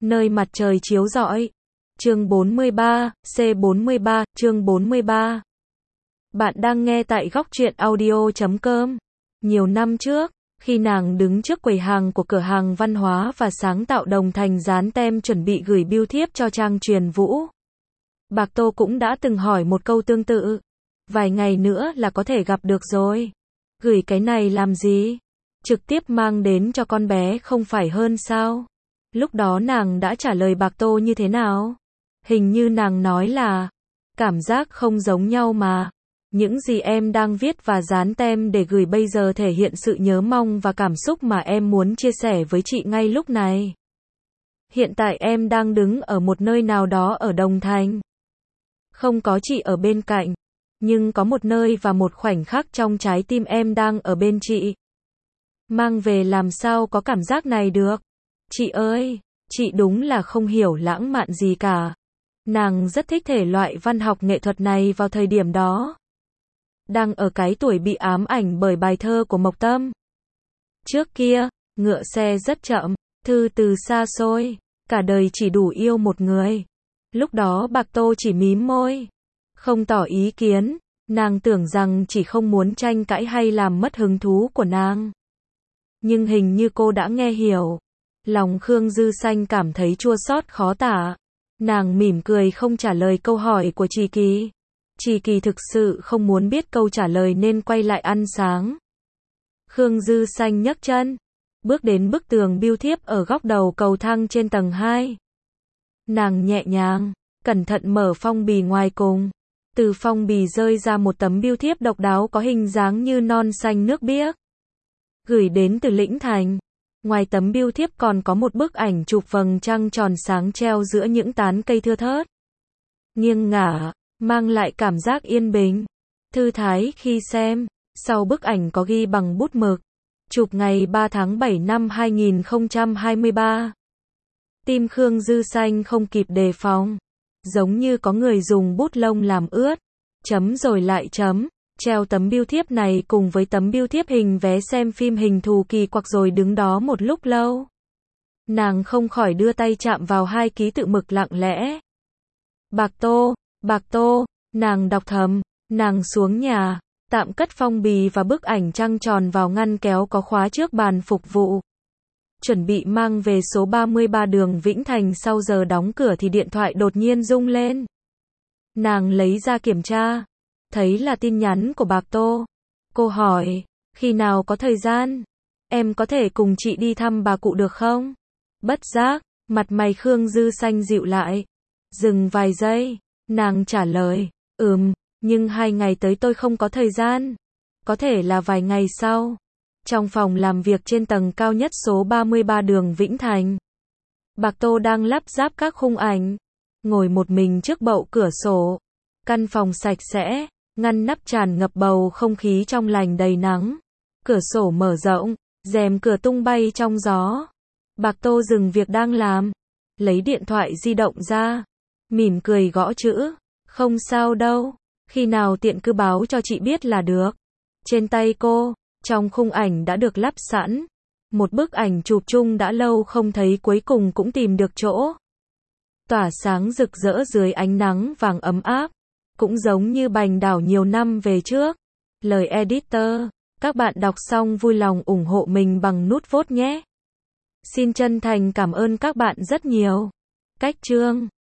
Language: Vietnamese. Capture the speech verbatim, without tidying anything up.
Nơi mặt trời chiếu rọi. Chương bốn mươi ba, C bốn mươi ba, chương bốn mươi ba. Bạn đang nghe tại góc truyện audio chấm com. Nhiều năm trước, khi nàng đứng trước quầy hàng của cửa hàng văn hóa và sáng tạo Đồng Thành dán tem chuẩn bị gửi bưu thiếp cho Trang Truyền Vũ, Bạc Tô cũng đã từng hỏi một câu tương tự. Vài ngày nữa là có thể gặp được rồi. Gửi cái này làm gì? Trực tiếp mang đến cho con bé không phải hơn sao? Lúc đó nàng đã trả lời Bạc Tô như thế nào? Hình như nàng nói là, cảm giác không giống nhau mà. Những gì em đang viết và dán tem để gửi bây giờ thể hiện sự nhớ mong và cảm xúc mà em muốn chia sẻ với chị ngay lúc này. Hiện tại em đang đứng ở một nơi nào đó ở Đồng Thành. Không có chị ở bên cạnh, nhưng có một nơi và một khoảnh khắc trong trái tim em đang ở bên chị. Mang về làm sao có cảm giác này được? Chị ơi, chị đúng là không hiểu lãng mạn gì cả. Nàng rất thích thể loại văn học nghệ thuật này vào thời điểm đó. Đang ở cái tuổi bị ám ảnh bởi bài thơ của Mộc Tâm. Trước kia, ngựa xe rất chậm, thư từ xa xôi, cả đời chỉ đủ yêu một người. Lúc đó Bạc Tô chỉ mím môi, không tỏ ý kiến. Nàng tưởng rằng chỉ không muốn tranh cãi hay làm mất hứng thú của nàng. Nhưng hình như cô đã nghe hiểu. Lòng Khương Dư Xanh cảm thấy chua xót khó tả. Nàng mỉm cười không trả lời câu hỏi của Trì Kỳ. Trì Kỳ thực sự không muốn biết câu trả lời nên quay lại ăn sáng. Khương Dư Xanh nhấc chân, bước đến bức tường bưu thiếp ở góc đầu cầu thang trên tầng hai. Nàng nhẹ nhàng, cẩn thận mở phong bì ngoài cùng. Từ phong bì rơi ra một tấm bưu thiếp độc đáo có hình dáng như non xanh nước biếc. Gửi đến từ Lĩnh Thành. Ngoài tấm bưu thiếp còn có một bức ảnh chụp vầng trăng tròn sáng treo giữa những tán cây thưa thớt. Nghiêng ngả, mang lại cảm giác yên bình, thư thái khi xem. Sau bức ảnh có ghi bằng bút mực. Chụp ngày ba tháng bảy năm hai nghìn không trăm hai mươi ba. Tim Khương Dư Xanh không kịp đề phòng. Giống như có người dùng bút lông làm ướt. Chấm rồi lại chấm. Treo tấm bưu thiếp này cùng với tấm bưu thiếp hình vé xem phim hình thù kỳ quặc rồi đứng đó một lúc lâu. Nàng không khỏi đưa tay chạm vào hai ký tự mực lặng lẽ. Bạc Tô, Bạc Tô, nàng đọc thầm. Nàng xuống nhà, tạm cất phong bì và bức ảnh trăng tròn vào ngăn kéo có khóa trước bàn phục vụ. Chuẩn bị mang về số ba mươi ba đường Vĩnh Thành sau giờ đóng cửa thì điện thoại đột nhiên rung lên. Nàng lấy ra kiểm tra. Thấy là tin nhắn của Bạc Tô. Cô hỏi, khi nào có thời gian? Em có thể cùng chị đi thăm bà cụ được không? Bất giác, mặt mày Khương Dư Xanh dịu lại. Dừng vài giây, nàng trả lời, ừm, nhưng hai ngày tới tôi không có thời gian. Có thể là vài ngày sau. Trong phòng làm việc trên tầng cao nhất số ba mươi ba đường Vĩnh Thành. Bạc Tô đang lắp ráp các khung ảnh. Ngồi một mình trước bậu cửa sổ. Căn phòng sạch sẽ. Ngăn nắp tràn ngập bầu không khí trong lành đầy nắng. Cửa sổ mở rộng, rèm cửa tung bay trong gió. Bạc Tô dừng việc đang làm, lấy điện thoại di động ra, mỉm cười gõ chữ, không sao đâu, khi nào tiện cứ báo cho chị biết là được. Trên tay cô, trong khung ảnh đã được lắp sẵn, một bức ảnh chụp chung đã lâu không thấy cuối cùng cũng tìm được chỗ. Tỏa sáng rực rỡ dưới ánh nắng vàng ấm áp. Cũng giống như Bành Đảo nhiều năm về trước. Lời editor, các bạn đọc xong vui lòng ủng hộ mình bằng nút vote nhé. Xin chân thành cảm ơn các bạn rất nhiều. Cách chương